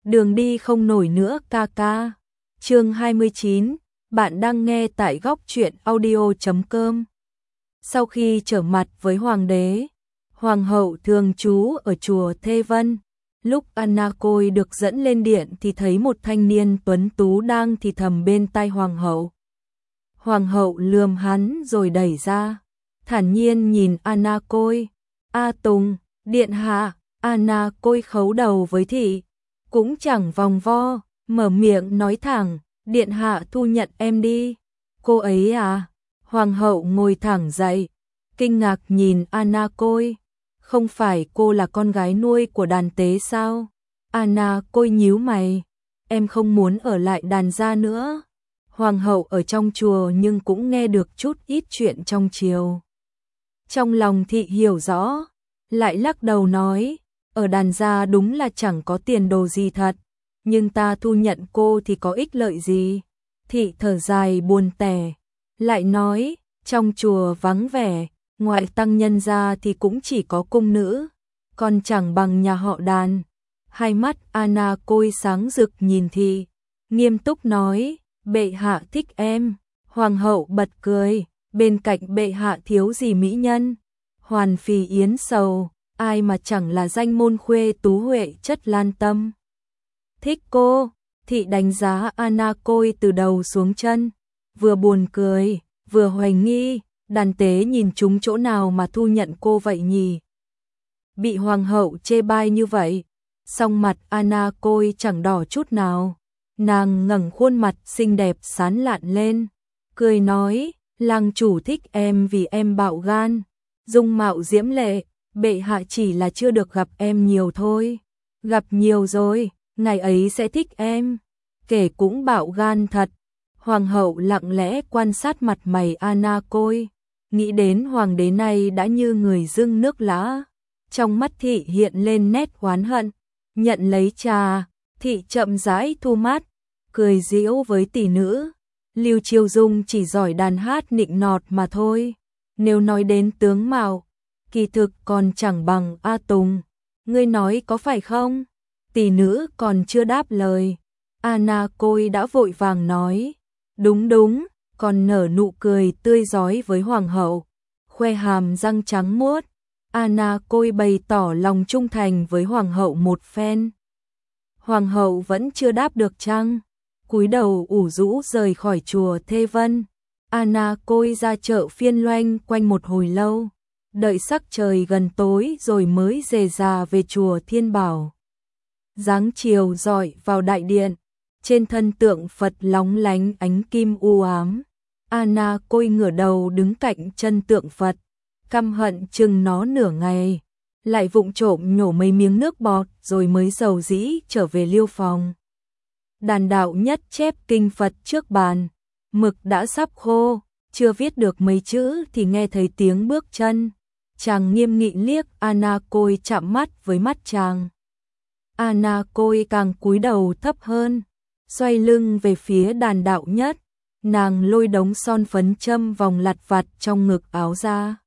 đường đi không nổi nữa ca ca. Chương 29, bạn đang nghe tại góc truyện audio.com. Sau khi trở mặt với hoàng đế, hoàng hậu thường trú ở chùa Thê Vân. Lúc Anna Côi được dẫn lên điện thì thấy một thanh niên tuấn tú đang thì thầm bên tai hoàng hậu. Hoàng hậu lườm hắn rồi đẩy ra, thản nhiên nhìn Anna Côi. A Tùng, điện hạ. Anna Côi khấu đầu với thị, cũng chẳng vòng vo, mở miệng nói thẳng, điện hạ thu nhận em đi. Cô ấy à? Hoàng hậu ngồi thẳng dậy, kinh ngạc nhìn Anna Côi. Không phải cô là con gái nuôi của đàn tế sao? Anna Côi nhíu mày, em không muốn ở lại đàn gia nữa. Hoàng hậu ở trong chùa nhưng cũng nghe được chút ít chuyện trong triều. Trong lòng thị hiểu rõ, lại lắc đầu nói, ở đàn gia đúng là chẳng có tiền đồ gì thật, nhưng ta thu nhận cô thì có ích lợi gì? Thị thở dài buồn tẻ, lại nói, trong chùa vắng vẻ, ngoại tăng nhân ra thì cũng chỉ có cung nữ, còn chẳng bằng nhà họ Đàn. Hai mắt Anna Côi sáng rực nhìn thị, nghiêm túc nói, bệ hạ thích em. Hoàng hậu bật cười, bên cạnh bệ hạ thiếu gì mỹ nhân? Hoàn Phi Yến Sầu, ai mà chẳng là danh môn khuê tú huệ chất lan tâm. Thích cô. Thị đánh giá Anna Côi từ đầu xuống chân, vừa buồn cười, vừa hoài nghi, đàn tế nhìn chúng chỗ nào mà thu nhận cô vậy nhỉ? Bị hoàng hậu chê bai như vậy, song mặt Anna Côi chẳng đỏ chút nào, nàng ngẩng khuôn mặt xinh đẹp sán lạn lên, cười nói, lang chủ thích em vì em bạo gan, dung mạo diễm lệ, bệ hạ chỉ là chưa được gặp em nhiều thôi, gặp nhiều rồi, ngày ấy sẽ thích em. Kể cũng bạo gan thật. Hoàng hậu lặng lẽ quan sát mặt mày Anna Côi, nghĩ đến hoàng đế này đã như người dưng nước lã. Trong mắt thị hiện lên nét oán hận, nhận lấy trà, thị chậm rãi thu mắt, cười giễu với tỷ nữ. Lưu Chiêu Dung chỉ giỏi đàn hát nịnh nọt mà thôi, nếu nói đến tướng mạo, kỳ thực còn chẳng bằng A Tùng. Ngươi nói có phải không? Tỷ nữ còn chưa đáp lời, Anna Côi đã vội vàng nói, đúng đúng, còn nở nụ cười tươi rói với hoàng hậu, khoe hàm răng trắng muốt. Anna Côi bày tỏ lòng trung thành với hoàng hậu một phen. Hoàng hậu vẫn chưa đáp được chăng? Cúi đầu ủ rũ rời khỏi chùa Thê Vân. Anna Côi ra chợ phiên loanh quanh một hồi lâu, đợi sắc trời gần tối rồi mới rề rà về chùa Thiên Bảo. Dáng chiều rọi vào đại điện, trên thân tượng Phật lóng lánh ánh kim u ám. Anna Côi ngửa đầu đứng cạnh chân tượng Phật, căm hận chừng nó nửa ngày, lại vụng trộm nhổ mấy miếng nước bọt rồi mới dầu dĩ trở về liêu phòng. Đàn đạo nhất chép kinh Phật trước bàn, mực đã sắp khô, chưa viết được mấy chữ thì nghe thấy tiếng bước chân. Chàng nghiêm nghị liếc Anna Côi chạm mắt với mắt chàng. Anna Côi càng cúi đầu thấp hơn, xoay lưng về phía đàn đạo nhất, nàng lôi đống son phấn châm vòng lặt vặt trong ngực áo ra.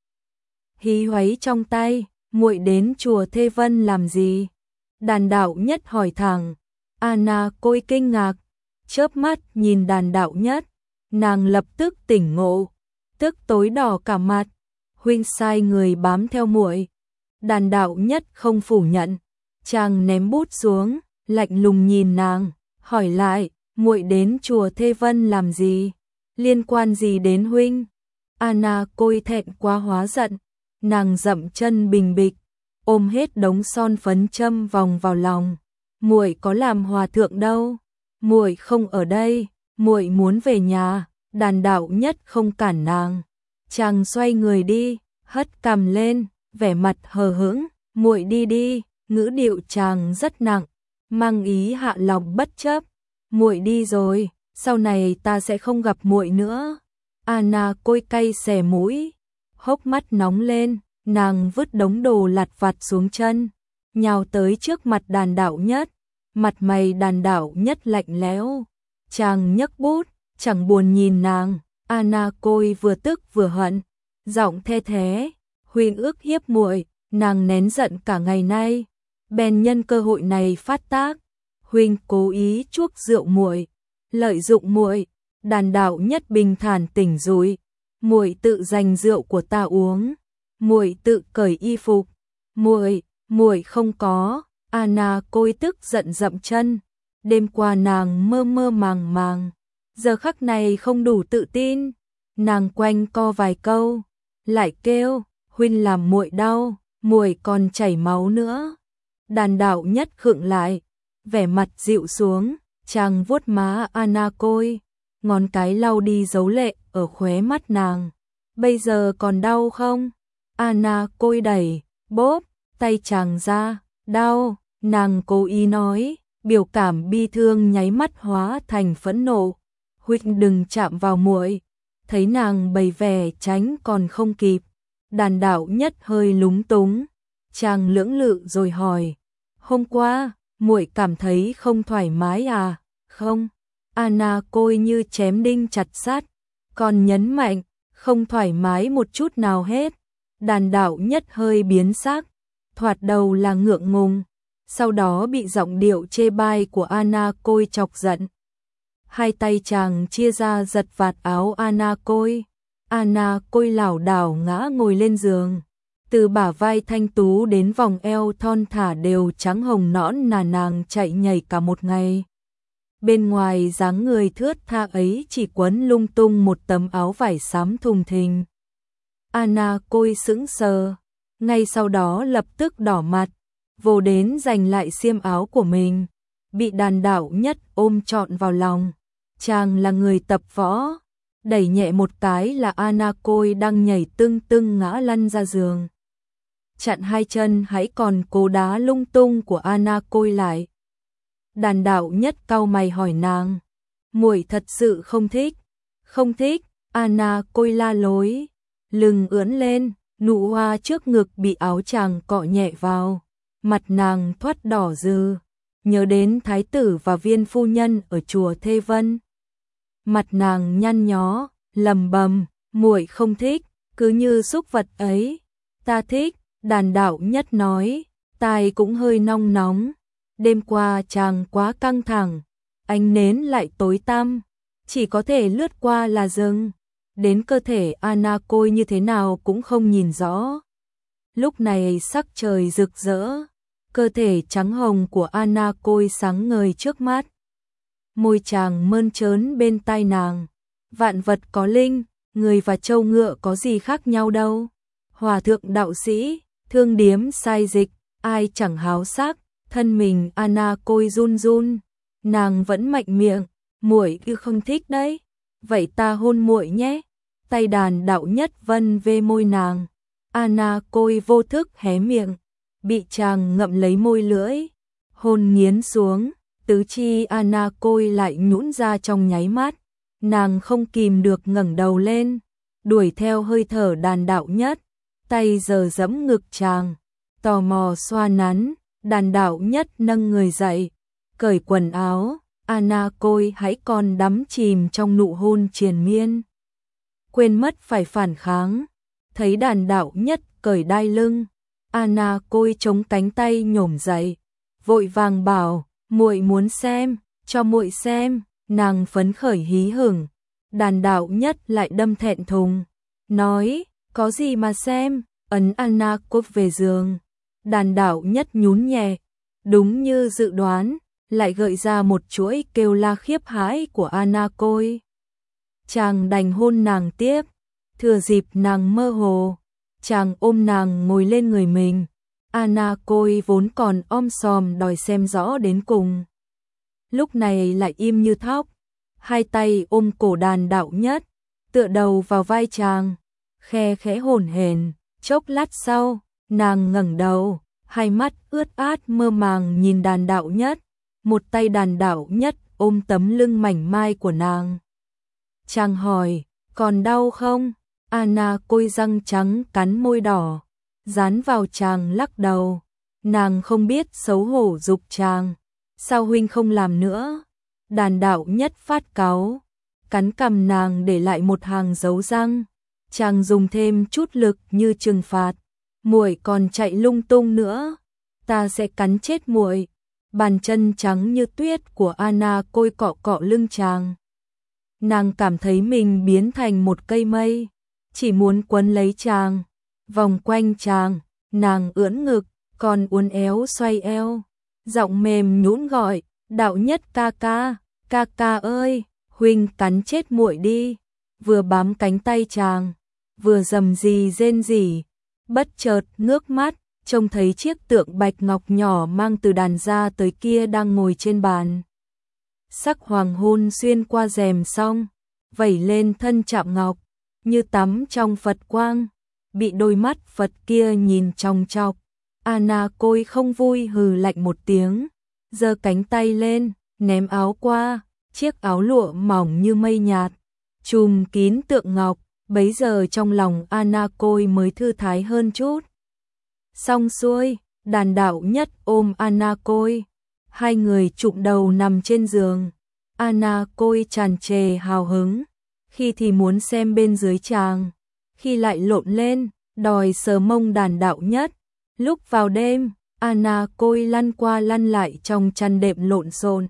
Hí hoáy trong tay, muội đến chùa Thê Vân làm gì? Đàn đạo nhất hỏi thẳng. Anna Côi kinh ngạc, chớp mắt nhìn đàn đạo nhất, nàng lập tức tỉnh ngộ, tức tối đỏ cả mặt. Huynh sai người bám theo muội. Đàn đạo nhất không phủ nhận, chàng ném bút xuống, lạnh lùng nhìn nàng, hỏi lại, muội đến chùa Thê Vân làm gì? Liên quan gì đến huynh? Anna Côi thẹn quá hóa giận, nàng dậm chân bình bịch, ôm hết đống son phấn châm vòng vào lòng. Muội có làm hòa thượng đâu, muội không ở đây, muội muốn về nhà. Đàn đạo nhất không cản nàng, chàng xoay người đi, hất cằm lên, vẻ mặt hờ hững, muội đi đi. Ngữ điệu chàng rất nặng, mang ý hạ lòng bất chấp. Muội đi rồi, sau này ta sẽ không gặp muội nữa. Anna Côi cay xè mũi, hốc mắt nóng lên, nàng vứt đống đồ lặt vặt xuống chân, nhào tới trước mặt đàn đạo nhất. Mặt mày đàn đạo nhất lạnh lẽo, chàng nhấc bút, chẳng buồn nhìn nàng. Anna Côi vừa tức vừa hận, giọng the thé, huynh ước hiếp muội. Nàng nén giận cả ngày nay, bèn nhân cơ hội này phát tác. huynh cố ý chuốc rượu muội, lợi dụng muội. Đàn đạo nhất bình thản tỉnh rồi, muội tự dành rượu của ta uống, muội tự cởi y phục, muội không có. Anna Côi tức giận dậm chân, đêm qua nàng mơ mơ màng màng, giờ khắc này không đủ tự tin, nàng quanh co vài câu, lại kêu, huynh làm muội đau, muội còn chảy máu nữa. Đàn đạo nhất khựng lại, vẻ mặt dịu xuống, chàng vuốt má Anna Côi, ngón cái lau đi dấu lệ ở khóe mắt nàng. Bây giờ còn đau không? Anna Côi đẩy, bóp, tay chàng ra, đau, nàng cố ý nói, biểu cảm bi thương nháy mắt hóa thành phẫn nộ. Huynh đừng chạm vào muội. Thấy nàng bày vẻ tránh còn không kịp, đàn đạo nhất hơi lúng túng, chàng lưỡng lự rồi hỏi, hôm qua, muội cảm thấy không thoải mái à? Không. Anna Côi như chém đinh chặt sắt, còn nhấn mạnh, không thoải mái một chút nào hết. Đàn đạo nhất hơi biến sắc, thoạt đầu là ngượng ngùng, sau đó bị giọng điệu chê bai của Anna Côi chọc giận. Hai tay chàng chia ra giật vạt áo Anna Côi. Anna Côi lảo đảo ngã ngồi lên giường. Từ bả vai thanh tú đến vòng eo thon thả đều trắng hồng nõn nà, nàng chạy nhảy cả một ngày. Bên ngoài dáng người thướt tha ấy chỉ quấn lung tung một tấm áo vải xám thùng thình. Anna Côi sững sờ, ngay sau đó lập tức đỏ mặt, vồ đến giành lại xiêm áo của mình, bị đàn đạo nhất ôm trọn vào lòng. Chàng là người tập võ, đẩy nhẹ một cái là Anna Côi đang nhảy tưng tưng ngã lăn ra giường. Chặn hai chân hãy còn cố đá lung tung của Anna Côi lại. Đàn đạo nhất cau mày hỏi nàng, muội thật sự không thích? Không thích. Anna Côi la lối, lưng ưỡn lên, nụ hoa trước ngực bị áo chàng cọ nhẹ vào, mặt nàng thoát đỏ rừ, nhớ đến thái tử và viên phu nhân ở chùa Thê Vân. Mặt nàng nhăn nhó, lầm bầm, muội không thích, cứ như súc vật ấy. Ta thích. Đàn đạo nhất nói, tai cũng hơi nong nóng. Đêm qua chàng quá căng thẳng, ánh nến lại tối tăm, chỉ có thể lướt qua là dừng. Đến cơ thể Anna Côi như thế nào cũng không nhìn rõ. Lúc này sắc trời rực rỡ, cơ thể trắng hồng của Anna Côi sáng ngời trước mắt. Môi chàng mơn trớn bên tai nàng, vạn vật có linh, người và trâu ngựa có gì khác nhau đâu. Hòa thượng đạo sĩ, thương điếm sai dịch, ai chẳng háo sắc. Thân mình Anna Côi run run, nàng vẫn mạnh miệng, muội cứ không thích đấy, vậy ta hôn muội nhé. Tay đàn đạo nhất vân về môi nàng, Anna Côi vô thức hé miệng, bị chàng ngậm lấy môi lưỡi, hôn nghiến xuống, tứ chi Anna Côi lại nhũn ra trong nháy mắt, nàng không kìm được ngẩng đầu lên, đuổi theo hơi thở đàn đạo nhất, tay giở giẫm ngực chàng, tò mò xoa nắn. Đàn đạo nhất nâng người dậy, cởi quần áo, Anna Côi hãy còn đắm chìm trong nụ hôn triền miên. Quên mất phải phản kháng, thấy đàn đạo nhất cởi đai lưng, Anna Côi chống cánh tay nhổm dậy, vội vàng bảo, muội muốn xem, cho muội xem, nàng phấn khởi hí hửng. Đàn đạo nhất lại đâm thẹn thùng, nói, có gì mà xem, ấn Anna Côi về giường. Đàn đạo nhất nhún nhẹ, đúng như dự đoán, lại gợi ra một chuỗi kêu la khiếp hãi của Anna Côi. Chàng đành hôn nàng tiếp, thừa dịp nàng mơ hồ, chàng ôm nàng ngồi lên người mình. Anna Côi vốn còn om sòm đòi xem rõ đến cùng, lúc này lại im như thóc, hai tay ôm cổ đàn đạo nhất, tựa đầu vào vai chàng, khe khẽ hổn hển. Chốc lát sau, nàng ngẩng đầu, hai mắt ướt át mơ màng nhìn đàn đạo nhất, một tay đàn đạo nhất ôm tấm lưng mảnh mai của nàng. Chàng hỏi, còn đau không? Anna Côi răng trắng cắn môi đỏ, dán vào chàng lắc đầu. Nàng không biết xấu hổ giục chàng, sao huynh không làm nữa? Đàn đạo nhất phát cáu, cắn cằm nàng để lại một hàng dấu răng. Chàng dùng thêm chút lực như trừng phạt. Muội còn chạy lung tung nữa, ta sẽ cắn chết muội. bàn chân trắng như tuyết của Anna Côi cọ cọ lưng chàng. Nàng cảm thấy mình biến thành một cây mây, chỉ muốn quấn lấy chàng, vòng quanh chàng, nàng ưỡn ngực, còn uốn éo xoay eo, giọng mềm nhũn gọi, Đạo Nhất ca ca ơi, huynh cắn chết muội đi, vừa bám cánh tay chàng, vừa rầm rì rên rỉ, bất chợt ngước mắt, trông thấy chiếc tượng bạch ngọc nhỏ mang từ đàn ra tới kia đang ngồi trên bàn. Sắc hoàng hôn xuyên qua rèm song, vẩy lên thân chạm ngọc, như tắm trong Phật quang, bị đôi mắt Phật kia nhìn chòng chọc. Anna Côi không vui hừ lạnh một tiếng, giơ cánh tay lên, ném áo qua, chiếc áo lụa mỏng như mây nhạt, trùm kín tượng ngọc, bấy giờ trong lòng Anna Côi mới thư thái hơn chút. Xong xuôi, Đàn Đạo Nhất ôm Anna Côi, hai người chụm đầu nằm trên giường. Anna Côi tràn trề hào hứng, khi thì muốn xem bên dưới chàng, khi lại lộn lên, đòi sờ mông Đàn Đạo Nhất. Lúc vào đêm, Anna Côi lăn qua lăn lại trong chăn đệm lộn xộn,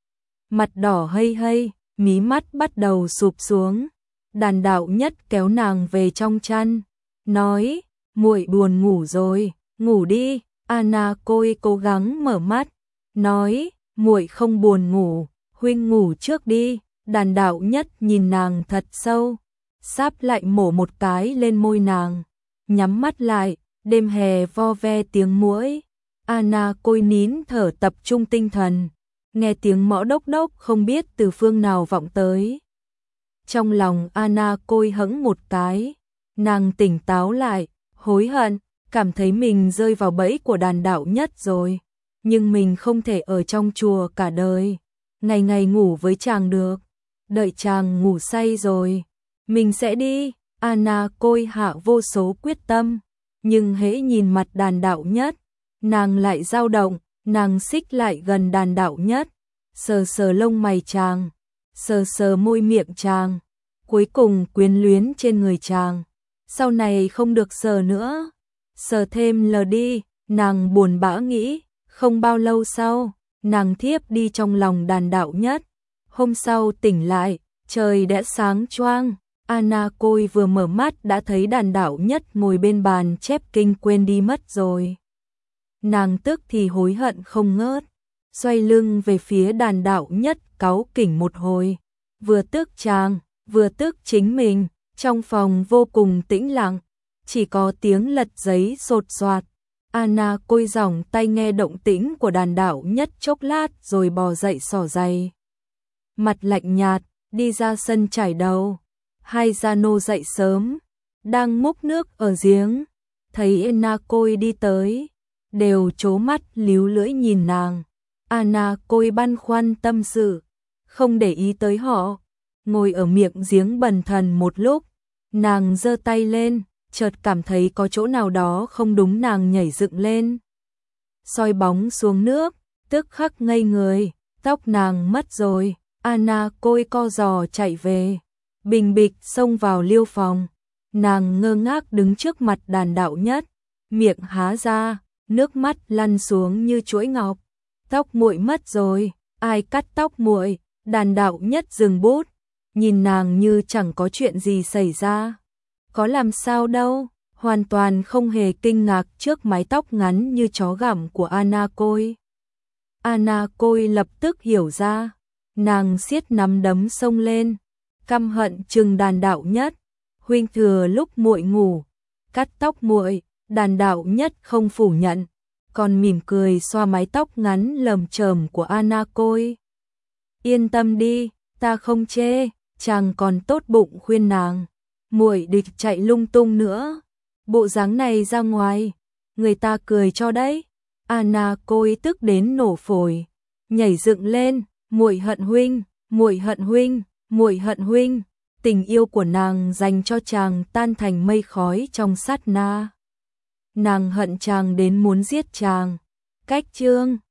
mặt đỏ hây hây, mí mắt bắt đầu sụp xuống. Đàn Đạo Nhất kéo nàng về trong chăn, nói, muội buồn ngủ rồi, ngủ đi. Anna Côi cố gắng mở mắt, nói, muội không buồn ngủ, huynh ngủ trước đi. Đàn Đạo Nhất nhìn nàng thật sâu, sáp lại mổ một cái lên môi nàng, nhắm mắt lại, đêm hè vo ve tiếng muỗi. Anna Côi nín thở tập trung tinh thần, nghe tiếng mõ đốc đốc không biết từ phương nào vọng tới. Trong lòng Anna Côi hững một cái, nàng tỉnh táo lại, hối hận, cảm thấy mình rơi vào bẫy của Đàn Đạo Nhất rồi, nhưng mình không thể ở trong chùa cả đời, ngày ngày ngủ với chàng được, đợi chàng ngủ say rồi, mình sẽ đi. Anna Côi hạ vô số quyết tâm, nhưng hễ nhìn mặt Đàn Đạo Nhất, nàng lại dao động, nàng xích lại gần Đàn Đạo Nhất, sờ sờ lông mày chàng, sờ sờ môi miệng chàng, cuối cùng quyến luyến trên người chàng. Sau này không được sờ nữa, sờ thêm lờ đi, nàng buồn bã nghĩ. Không bao lâu sau, nàng thiếp đi trong lòng Đàn Đạo Nhất. Hôm sau tỉnh lại, trời đã sáng choang. Anna Côi vừa mở mắt đã thấy Đàn Đạo Nhất ngồi bên bàn chép kinh quên đi mất rồi. Nàng tức thì hối hận không ngớt, xoay lưng về phía Đàn Đạo Nhất cáu kỉnh một hồi, vừa tức chàng, vừa tức chính mình. Trong phòng vô cùng tĩnh lặng, chỉ có tiếng lật giấy sột soạt. Anna Côi giỏng tay nghe động tĩnh của Đàn Đạo Nhất chốc lát rồi bò dậy xỏ giày. Mặt lạnh nhạt, đi ra sân chải đầu. Hai gia nô dậy sớm, đang múc nước ở giếng, thấy Anna Côi đi tới, đều trố mắt líu lưỡi nhìn nàng. Anna Côi băn khoăn tâm sự, không để ý tới họ, ngồi ở miệng giếng bần thần một lúc, nàng giơ tay lên, chợt cảm thấy có chỗ nào đó không đúng, nàng nhảy dựng lên, soi bóng xuống nước, tức khắc ngây người, tóc nàng mất rồi. Anna Côi co giò chạy về, bình bịch xông vào liêu phòng, nàng ngơ ngác đứng trước mặt Đàn Đạo Nhất, miệng há ra, nước mắt lăn xuống như chuỗi ngọc. Tóc muội mất rồi, ai cắt tóc muội? Đàn Đạo Nhất dừng bút, nhìn nàng như chẳng có chuyện gì xảy ra. Có làm sao đâu, hoàn toàn không hề kinh ngạc trước mái tóc ngắn như chó gặm của Anna Côi. Anna Côi lập tức hiểu ra, nàng siết nắm đấm xông lên, căm hận trừng Đàn Đạo Nhất, huynh thừa lúc muội ngủ, cắt tóc muội. Đàn Đạo Nhất không phủ nhận, còn mỉm cười xoa mái tóc ngắn lởm chởm của Anna Côi. Yên tâm đi, ta không chê. Chàng còn tốt bụng khuyên nàng, muội địch chạy lung tung nữa, bộ dáng này ra ngoài, người ta cười cho đấy. Anna Côi tức đến nổ phổi, nhảy dựng lên, muội hận huynh, muội hận huynh, muội hận huynh. Tình yêu của nàng dành cho chàng tan thành mây khói trong sát na. Nàng hận chàng đến muốn giết chàng. Cách chương